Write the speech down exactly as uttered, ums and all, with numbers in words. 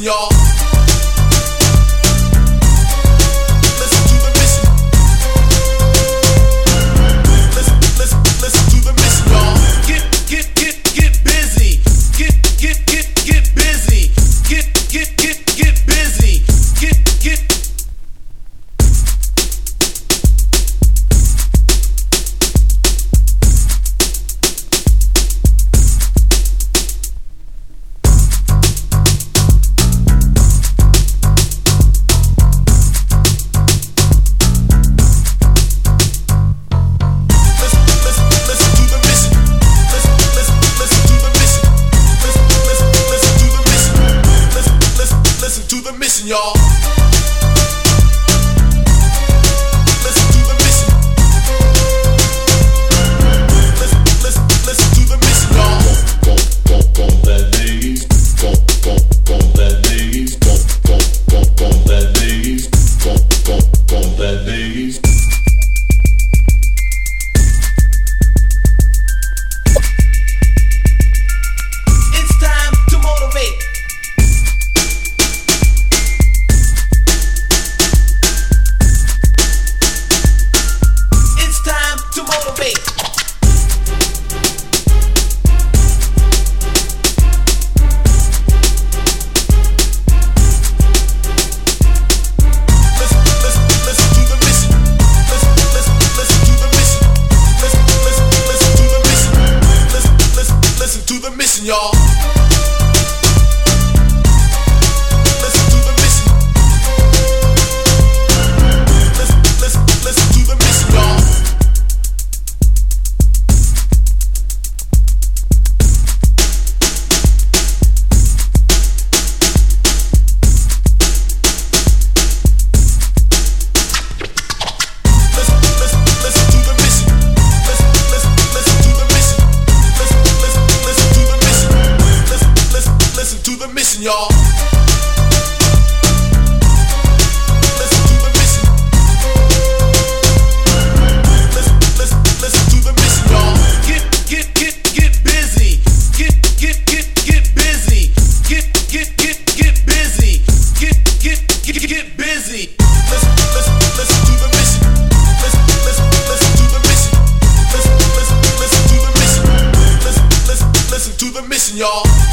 mission, y'all. Y'all. Listen to the mission. Listen, listen, listen to the mission, y'all. Bump, bump, bump that bass. Bump, bump, bump that bass. Bump, bump, bump, bump that bass. Bump, bump, bump that bass. It's time to motivate. Y'all. Listen to the mission. Listen, listen, listen to the mission, y'all. Listen, listen, listen to the mission. Listen, listen, listen to the mission. Listen, listen, listen to the mission. Listen to the mission, y'all. Listen to the mission. Listen, listen, listen to the mission, y'all. Get, get, get, get busy. Get, get, get, get busy. Get, get, get, get busy. Get, get, get, get busy. Listen, listen, listen to the mission. Listen, listen, listen to the mission. Listen, listen, listen to the mission. Listen, listen, listen to the mission, y'all.